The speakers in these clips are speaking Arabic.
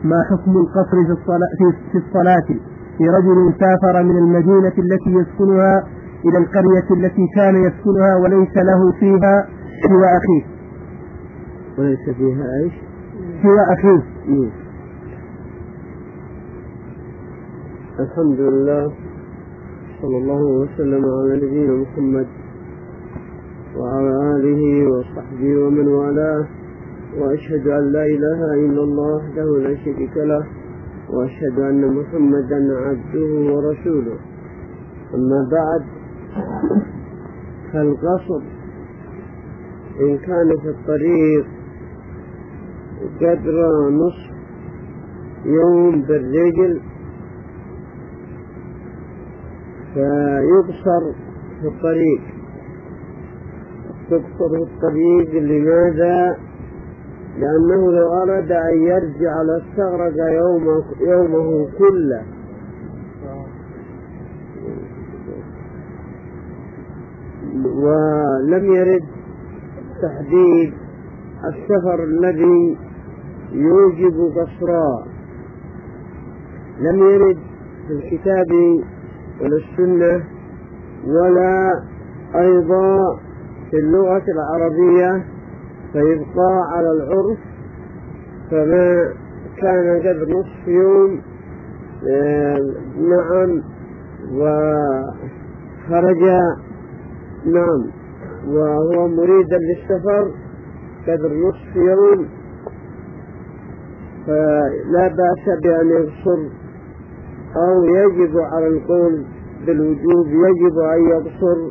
ما حكم القصر في الصلاة في رجل سافر من المدينة التي يسكنها إلى القرية التي كان يسكنها وليس له فيها سوى أخيه؟ وليس فيها إيش؟ سوى أخيه. الحمد لله، صلى الله وسلم على نبينا محمد وعلى آله وصحبه ومن والاه، وأشهد أن لا إله إلا الله وحده لا شريك له، وأشهد أن محمدا عبده ورسوله. أما بعد، فالقصر إن كان في الطريق قدر نصف يوم بالرجل فيقصر في الطريق. تقصر في الطريق لماذا؟ لأنه لو أراد أن يرجع لاستغرق يومه كله، ولم يرد تحديد السفر الذي يوجب قصرا، لم يرد في الكتاب ولا السنة ولا أيضا في اللغة العربية، فيبقى على العرف. فما كان قد نصف يوم نعم وخرج نعم وهو مريدا للسفر قدر نصف يوم، فلا بأس بأن يقصر، أو يجب على القول بالوجوب يجب أن يقصر،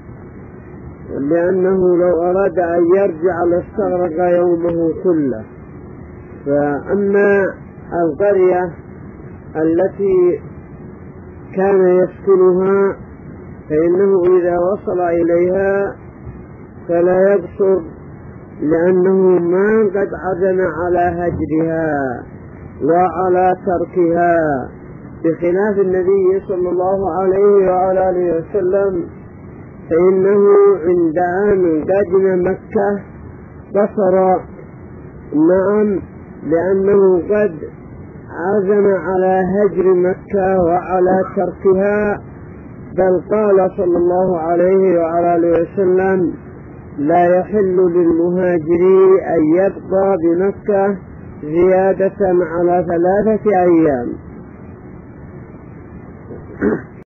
لأنه لو أراد أن يرجع لاستغرق يومه كله. فأما القرية التي كان يسكنها فإنه إذا وصل إليها فلا يقصر، لأنه ما قد عزم على هجرها وعلى تركها، بخلاف النبي صلى الله عليه وعلى آله وسلم، فإنه عند أن قدم مكة قصر نعم، لأنه قد عزم على هجر مكة وعلى تركها. بل قال صلى الله عليه وعلى آله وسلم: لا يحل للمهاجر أن يبقى بمكة زيادة على 3 أيام.